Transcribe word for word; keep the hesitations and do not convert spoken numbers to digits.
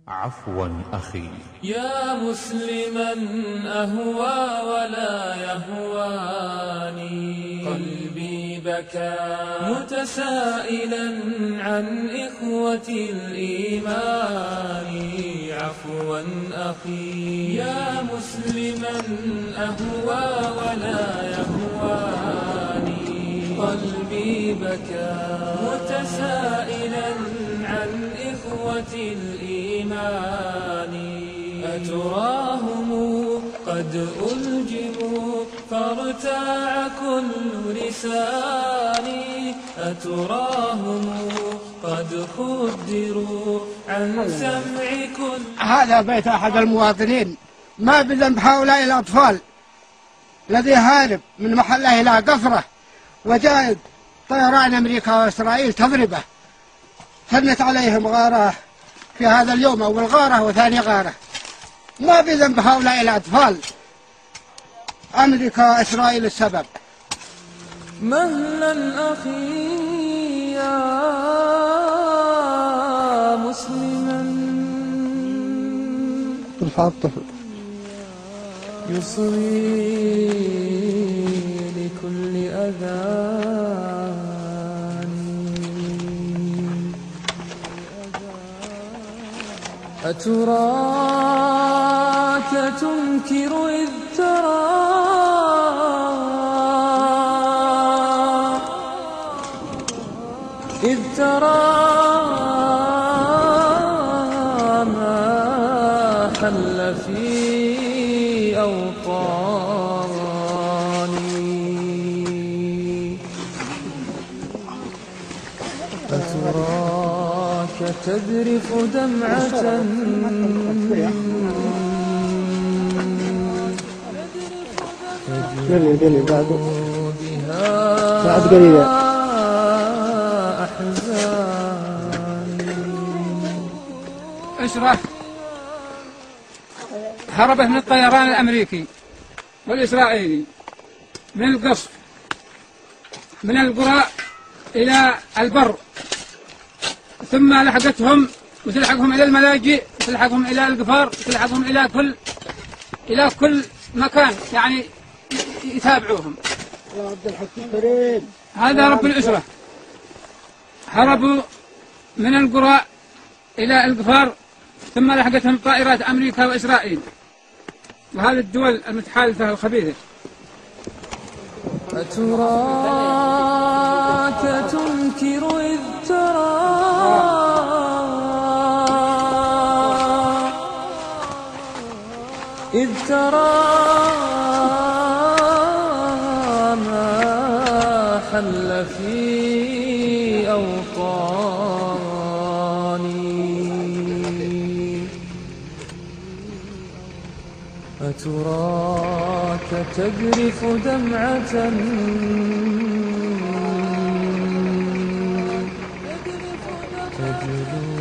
عفوا أخي. يا مسلما أهوى ولا يهواني، قلبي بكى متسائلا عن إخوة الإيمان. عفوا أخي يا مسلما أهوى ولا يهواني، قلبي بكى متسائلا عن إخوة الإيمان. أتراهم قد ألجموا فارتاع كل لساني، أتراهم قد خدروا عن سمع كل. هذا بيت أحد المواطنين، ما بذنب هؤلاء الأطفال الذي هارب من محله إلى قفرة، وجاء طيران أمريكا وإسرائيل تضربه، ثنت عليهم غارة في هذا اليوم، أول غارة وثاني غارة. ما بذنب هؤلاء الأطفال، أمريكا وإسرائيل السبب. مهلا أخي يا مسلما، ارفع الطفل يصغي لكل أذان. أتراك تنكر إذ ترى، إذ ترى ما حل في أوطاني. أتراك تذرف دمعة بها أحزاني. أشرف هربت من الطيران الأمريكي والإسرائيلي من القصف من القرى إلى البر، ثم لحقتهم وتلحقهم إلى الملاجئ، وتلحقهم إلى القفار، وتلحقهم إلى كل إلى كل مكان، يعني يتابعوهم. هذا رب الأسرة، هربوا من القرى إلى القفار، ثم لحقتهم طائرات أمريكا وإسرائيل وهذه الدول المتحالفة الخبيثة. أتراك تنكر إذ ترى، إذ ترى ما حل في أوطاني. أتراك تجرف دمعة تجلو